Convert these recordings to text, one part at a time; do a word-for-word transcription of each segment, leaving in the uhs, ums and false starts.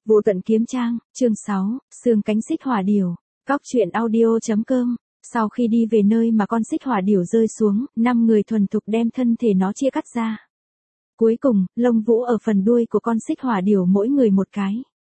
Vô tận kiếm trang, chương sáu, xương cánh xích hỏa điểu. Cóc truyện audio.com. Sau khi đi về nơi mà con xích hỏa điểu rơi xuống, năm người thuần thục đem thân thể nó chia cắt ra. Cuối cùng, lông vũ ở phần đuôi của con xích hỏa điểu mỗi người một cái.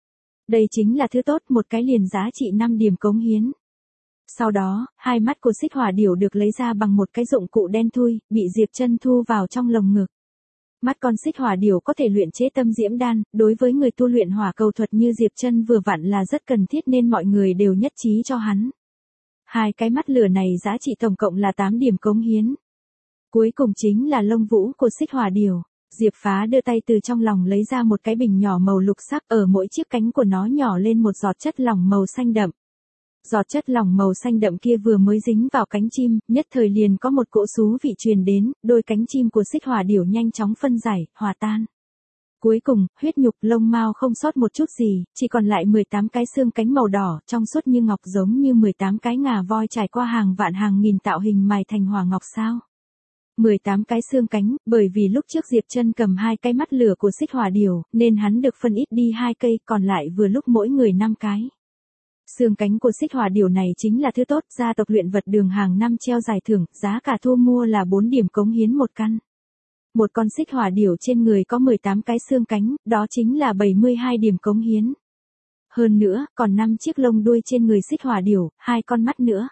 Đây chính là thứ tốt, một cái liền giá trị năm điểm cống hiến. Sau đó, hai mắt của xích hỏa điểu được lấy ra bằng một cái dụng cụ đen thui, bị Diệp Chân thu vào trong lồng ngực. Mắt con xích hỏa điểu có thể luyện chế tâm diễm đan, đối với người tu luyện hỏa cầu thuật như Diệp Chân vừa vặn là rất cần thiết nên mọi người đều nhất trí cho hắn. Hai cái mắt lửa này giá trị tổng cộng là tám điểm cống hiến. Cuối cùng chính là lông vũ của xích hỏa điểu. Diệp Phá đưa tay từ trong lòng lấy ra một cái bình nhỏ màu lục sắc, ở mỗi chiếc cánh của nó nhỏ lên một giọt chất lỏng màu xanh đậm. Giọt chất lỏng màu xanh đậm kia vừa mới dính vào cánh chim, nhất thời liền có một cỗ xú vị truyền đến, đôi cánh chim của xích hỏa điểu nhanh chóng phân giải, hòa tan. Cuối cùng, huyết nhục lông mao không sót một chút gì, chỉ còn lại mười tám cái xương cánh màu đỏ, trong suốt như ngọc giống như mười tám cái ngà voi trải qua hàng vạn hàng nghìn tạo hình mài thành hỏa ngọc sao. mười tám cái xương cánh, bởi vì lúc trước Diệp Chân cầm hai cái mắt lửa của xích hỏa điểu, nên hắn được phân ít đi hai cây, còn lại vừa lúc mỗi người năm cái. Xương cánh của xích hỏa điểu này chính là thứ tốt, gia tộc luyện vật đường hàng năm treo giải thưởng, giá cả thu mua là bốn điểm cống hiến một căn. Một con xích hỏa điểu trên người có mười tám cái xương cánh, đó chính là bảy mươi hai điểm cống hiến. Hơn nữa, còn năm chiếc lông đuôi trên người xích hỏa điểu, hai con mắt nữa.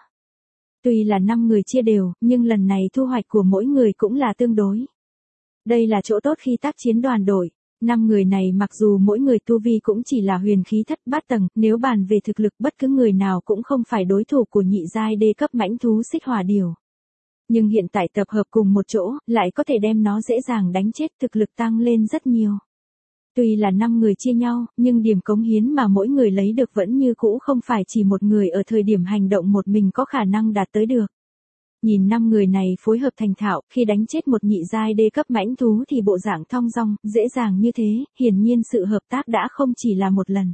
Tuy là năm người chia đều, nhưng lần này thu hoạch của mỗi người cũng là tương đối. Đây là chỗ tốt khi tác chiến đoàn đội. Năm người này mặc dù mỗi người tu vi cũng chỉ là huyền khí thất bát tầng, nếu bàn về thực lực bất cứ người nào cũng không phải đối thủ của nhị giai đê cấp mãnh thú xích hỏa điểu. Nhưng hiện tại tập hợp cùng một chỗ, lại có thể đem nó dễ dàng đánh chết, thực lực tăng lên rất nhiều. Tuy là năm người chia nhau, nhưng điểm cống hiến mà mỗi người lấy được vẫn như cũ không phải chỉ một người ở thời điểm hành động một mình có khả năng đạt tới được. Nhìn năm người này phối hợp thành thạo, khi đánh chết một nhị giai đê cấp mãnh thú thì bộ dạng thong dong, dễ dàng như thế, hiển nhiên sự hợp tác đã không chỉ là một lần.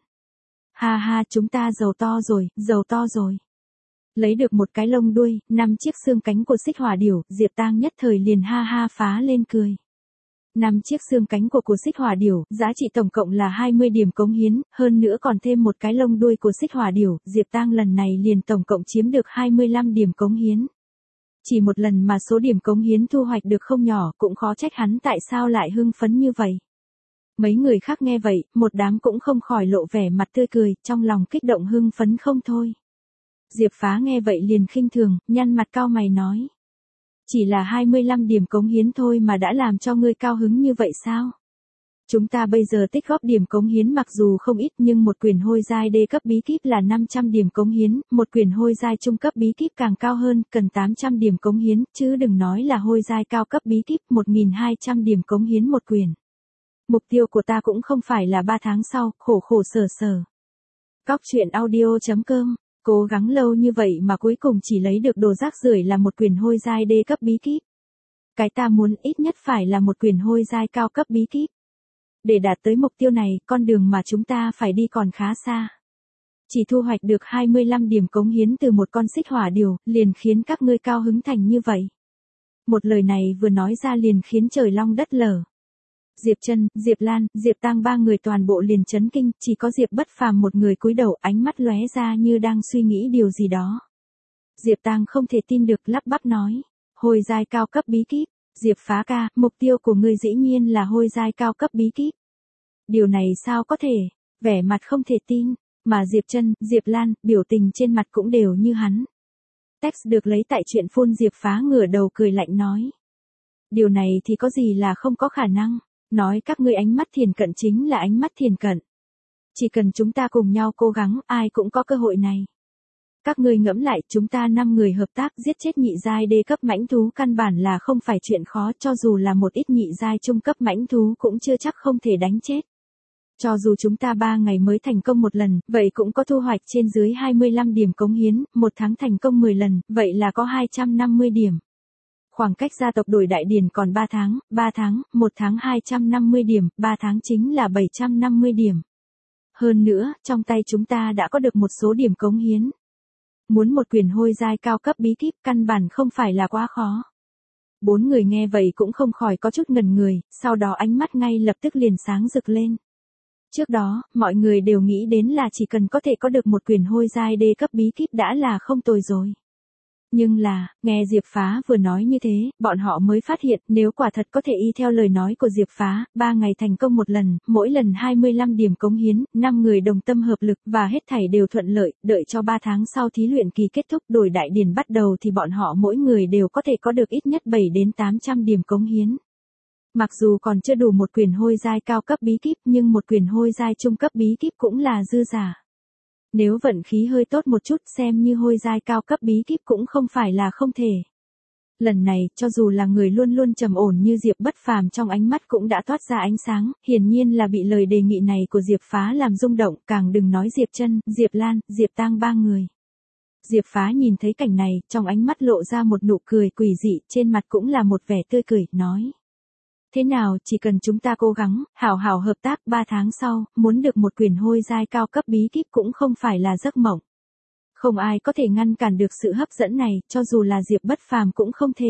Ha ha, chúng ta giàu to rồi, giàu to rồi. Lấy được một cái lông đuôi, năm chiếc xương cánh của xích hỏa điểu, Diệp Tang nhất thời liền ha ha phá lên cười. Năm chiếc xương cánh của của xích hỏa điểu, giá trị tổng cộng là hai mươi điểm cống hiến, hơn nữa còn thêm một cái lông đuôi của xích hỏa điểu, Diệp Tang lần này liền tổng cộng chiếm được hai mươi lăm điểm cống hiến. Chỉ một lần mà số điểm cống hiến thu hoạch được không nhỏ, cũng khó trách hắn tại sao lại hưng phấn như vậy. Mấy người khác nghe vậy, một đám cũng không khỏi lộ vẻ mặt tươi cười, trong lòng kích động hưng phấn không thôi. Diệp Phá nghe vậy liền khinh thường, nhăn mặt cau mày nói. Chỉ là hai mươi lăm điểm cống hiến thôi mà đã làm cho ngươi cao hứng như vậy sao? Chúng ta bây giờ tích góp điểm cống hiến mặc dù không ít nhưng một quyển hôi giai đê cấp bí kíp là năm trăm điểm cống hiến, một quyển hôi giai trung cấp bí kíp càng cao hơn, cần tám trăm điểm cống hiến, chứ đừng nói là hôi giai cao cấp bí kíp một nghìn hai trăm điểm cống hiến một quyển. Mục tiêu của ta cũng không phải là ba tháng sau, khổ khổ sở sở. Cóc truyện audio.com. Cố gắng lâu như vậy mà cuối cùng chỉ lấy được đồ rác rưởi là một quyển hôi giai đê cấp bí kíp. Cái ta muốn ít nhất phải là một quyển hôi giai cao cấp bí kíp. Để đạt tới mục tiêu này, con đường mà chúng ta phải đi còn khá xa. Chỉ thu hoạch được hai mươi lăm điểm cống hiến từ một con xích hỏa điểu, liền khiến các ngươi cao hứng thành như vậy. Một lời này vừa nói ra liền khiến trời long đất lở. Diệp Chân, Diệp Lan, Diệp Tang ba người toàn bộ liền chấn kinh, chỉ có Diệp Bất Phàm một người cúi đầu, ánh mắt lóe ra như đang suy nghĩ điều gì đó. Diệp Tang không thể tin được, lắp bắp nói, hôi giai cao cấp bí kíp. Diệp Phá ca, mục tiêu của ngươi dĩ nhiên là hôi giai cao cấp bí kíp. Điều này sao có thể? Vẻ mặt không thể tin, mà Diệp Chân, Diệp Lan, biểu tình trên mặt cũng đều như hắn. Text được lấy tại truyện phun. Diệp Phá ngửa đầu cười lạnh nói. Điều này thì có gì là không có khả năng, nói các ngươi ánh mắt thiền cận chính là ánh mắt thiền cận. Chỉ cần chúng ta cùng nhau cố gắng, ai cũng có cơ hội này. Các ngươi ngẫm lại, chúng ta năm người hợp tác giết chết nhị giai đê cấp mãnh thú căn bản là không phải chuyện khó, cho dù là một ít nhị giai trung cấp mãnh thú cũng chưa chắc không thể đánh chết. Cho dù chúng ta ba ngày mới thành công một lần, vậy cũng có thu hoạch trên dưới hai mươi lăm điểm cống hiến, một tháng thành công mười lần, vậy là có hai trăm năm mươi điểm. Khoảng cách gia tộc đổi đại điển còn ba tháng, ba tháng, một tháng hai trăm năm mươi điểm, ba tháng chính là bảy trăm năm mươi điểm. Hơn nữa, trong tay chúng ta đã có được một số điểm cống hiến. Muốn một quyển hôi giai cao cấp bí kíp căn bản không phải là quá khó. Bốn người nghe vậy cũng không khỏi có chút ngần người, sau đó ánh mắt ngay lập tức liền sáng rực lên. Trước đó, mọi người đều nghĩ đến là chỉ cần có thể có được một quyển hôi giai đê cấp bí kíp đã là không tồi rồi. Nhưng là, nghe Diệp Phá vừa nói như thế, bọn họ mới phát hiện nếu quả thật có thể y theo lời nói của Diệp Phá, ba ngày thành công một lần, mỗi lần hai mươi lăm điểm cống hiến, năm người đồng tâm hợp lực và hết thảy đều thuận lợi, đợi cho ba tháng sau thí luyện kỳ kết thúc đổi đại điển bắt đầu thì bọn họ mỗi người đều có thể có được ít nhất bảy đến tám trăm điểm cống hiến. Mặc dù còn chưa đủ một quyển hôi giai cao cấp bí kíp nhưng một quyển hôi giai trung cấp bí kíp cũng là dư giả. Nếu vận khí hơi tốt một chút xem như hôi giai cao cấp bí kíp cũng không phải là không thể. Lần này, cho dù là người luôn luôn trầm ổn như Diệp Bất Phàm trong ánh mắt cũng đã toát ra ánh sáng, hiển nhiên là bị lời đề nghị này của Diệp Phá làm rung động, càng đừng nói Diệp Chân, Diệp Lan, Diệp Tang ba người. Diệp Phá nhìn thấy cảnh này, trong ánh mắt lộ ra một nụ cười quỷ dị, trên mặt cũng là một vẻ tươi cười, nói. Thế nào, chỉ cần chúng ta cố gắng, hảo hảo hợp tác ba tháng sau, muốn được một quyển hôi giai cao cấp bí kíp cũng không phải là giấc mộng. Không ai có thể ngăn cản được sự hấp dẫn này, cho dù là Diệp Bất Phàm cũng không thể.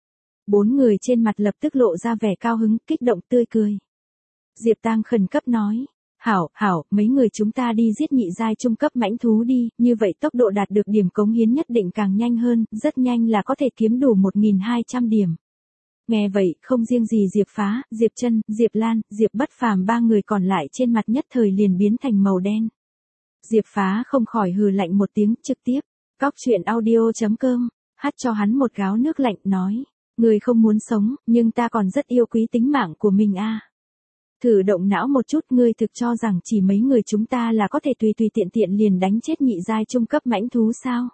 Bốn người trên mặt lập tức lộ ra vẻ cao hứng, kích động tươi cười. Diệp Tang khẩn cấp nói. Hảo, hảo, mấy người chúng ta đi giết nhị giai trung cấp mãnh thú đi, như vậy tốc độ đạt được điểm cống hiến nhất định càng nhanh hơn, rất nhanh là có thể kiếm đủ một nghìn hai trăm điểm. Nghe vậy, không riêng gì Diệp Phá, Diệp Chân, Diệp Lan, Diệp Bất Phàm ba người còn lại trên mặt nhất thời liền biến thành màu đen. Diệp Phá không khỏi hừ lạnh một tiếng, trực tiếp, cóc truyện audio chấm com, hắt cho hắn một gáo nước lạnh, nói, người không muốn sống, nhưng ta còn rất yêu quý tính mạng của mình a. Thử động não một chút, ngươi thực cho rằng chỉ mấy người chúng ta là có thể tùy tùy tiện tiện liền đánh chết nhị giai trung cấp mãnh thú sao?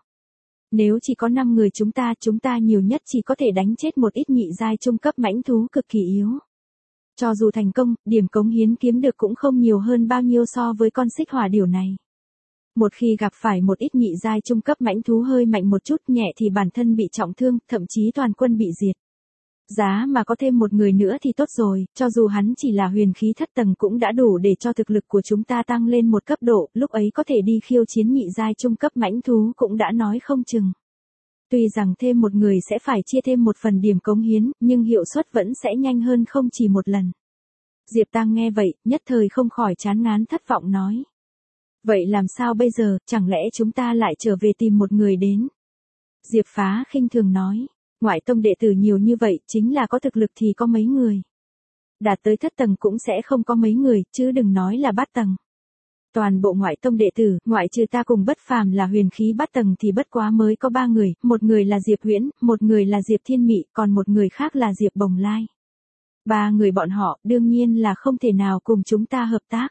Nếu chỉ có năm người chúng ta, chúng ta nhiều nhất chỉ có thể đánh chết một ít nhị giai trung cấp mãnh thú cực kỳ yếu. Cho dù thành công, điểm cống hiến kiếm được cũng không nhiều hơn bao nhiêu so với con xích hỏa điểu này. Một khi gặp phải một ít nhị giai trung cấp mãnh thú hơi mạnh một chút, nhẹ thì bản thân bị trọng thương, thậm chí toàn quân bị diệt. Giá mà có thêm một người nữa thì tốt rồi, cho dù hắn chỉ là huyền khí thất tầng cũng đã đủ để cho thực lực của chúng ta tăng lên một cấp độ, lúc ấy có thể đi khiêu chiến nhị giai trung cấp mãnh thú cũng đã nói không chừng. Tuy rằng thêm một người sẽ phải chia thêm một phần điểm cống hiến, nhưng hiệu suất vẫn sẽ nhanh hơn không chỉ một lần. Diệp Tăng nghe vậy, nhất thời không khỏi chán ngán thất vọng nói. Vậy làm sao bây giờ, chẳng lẽ chúng ta lại trở về tìm một người đến? Diệp Phá khinh thường nói. Ngoại tông đệ tử nhiều như vậy, chính là có thực lực thì có mấy người. Đạt tới thất tầng cũng sẽ không có mấy người, chứ đừng nói là bát tầng. Toàn bộ ngoại tông đệ tử, ngoại trừ ta cùng Bất Phàm là huyền khí bát tầng thì bất quá mới có ba người, một người là Diệp Huyễn, một người là Diệp Thiên Mị, còn một người khác là Diệp Bồng Lai. Ba người bọn họ, đương nhiên là không thể nào cùng chúng ta hợp tác.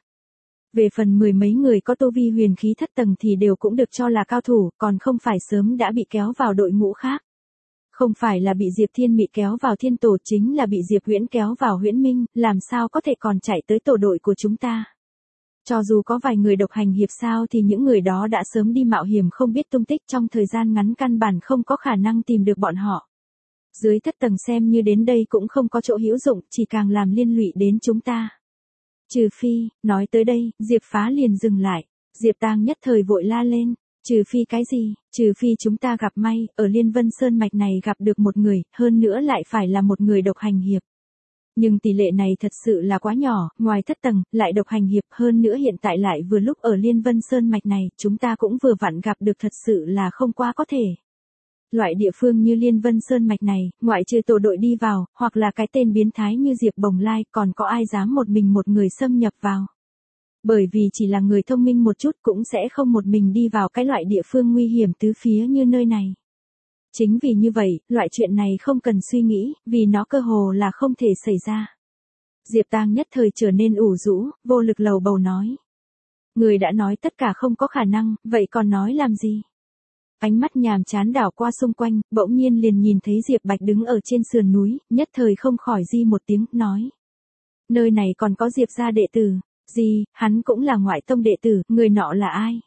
Về phần mười mấy người có tu vi huyền khí thất tầng thì đều cũng được cho là cao thủ, còn không phải sớm đã bị kéo vào đội ngũ khác. Không phải là bị Diệp Thiên Mị kéo vào thiên tổ, chính là bị Diệp Huyễn kéo vào Huyễn Minh, làm sao có thể còn chạy tới tổ đội của chúng ta. Cho dù có vài người độc hành hiệp sao thì những người đó đã sớm đi mạo hiểm không biết tung tích, trong thời gian ngắn căn bản không có khả năng tìm được bọn họ. Dưới thất tầng xem như đến đây cũng không có chỗ hữu dụng, chỉ càng làm liên lụy đến chúng ta. Trừ phi, nói tới đây, Diệp Phá liền dừng lại, Diệp Tang nhất thời vội la lên. Trừ phi cái gì, trừ phi chúng ta gặp may, ở Liên Vân Sơn Mạch này gặp được một người, hơn nữa lại phải là một người độc hành hiệp. Nhưng tỷ lệ này thật sự là quá nhỏ, ngoài thất tầng, lại độc hành hiệp, hơn nữa hiện tại lại vừa lúc ở Liên Vân Sơn Mạch này, chúng ta cũng vừa vặn gặp được, thật sự là không quá có thể. Loại địa phương như Liên Vân Sơn Mạch này, ngoại trừ tổ đội đi vào, hoặc là cái tên biến thái như Diệp Bồng Lai, còn có ai dám một mình một người xâm nhập vào. Bởi vì chỉ là người thông minh một chút cũng sẽ không một mình đi vào cái loại địa phương nguy hiểm tứ phía như nơi này. Chính vì như vậy, loại chuyện này không cần suy nghĩ, vì nó cơ hồ là không thể xảy ra. Diệp Tang nhất thời trở nên ủ rũ, vô lực lầu bầu nói. Người đã nói tất cả không có khả năng, vậy còn nói làm gì? Ánh mắt nhàm chán đảo qua xung quanh, bỗng nhiên liền nhìn thấy Diệp Bạch đứng ở trên sườn núi, nhất thời không khỏi di một tiếng, nói. Nơi này còn có Diệp gia đệ tử. Gì, hắn cũng là ngoại tông đệ tử, người nọ là ai?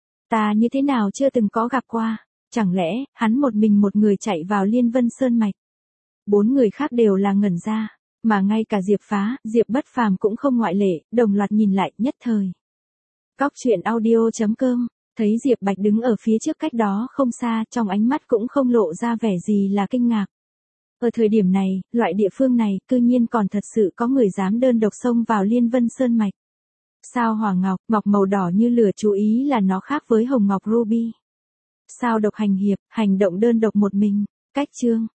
Ta như thế nào chưa từng có gặp qua, chẳng lẽ, hắn một mình một người chạy vào Liên Vân Sơn Mạch? Bốn người khác đều là ngẩn ra, mà ngay cả Diệp Phá, Diệp Bất Phàm cũng không ngoại lệ, đồng loạt nhìn lại, nhất thời. Cóc truyện audio chấm com, thấy Diệp Bạch đứng ở phía trước cách đó không xa, trong ánh mắt cũng không lộ ra vẻ gì là kinh ngạc. Ở thời điểm này, loại địa phương này, cư nhiên còn thật sự có người dám đơn độc xông vào Liên Vân Sơn Mạch. Sao hỏa ngọc, ngọc màu đỏ như lửa, chú ý là nó khác với hồng ngọc ruby. Sao độc hành hiệp, hành động đơn độc một mình. Cách chương.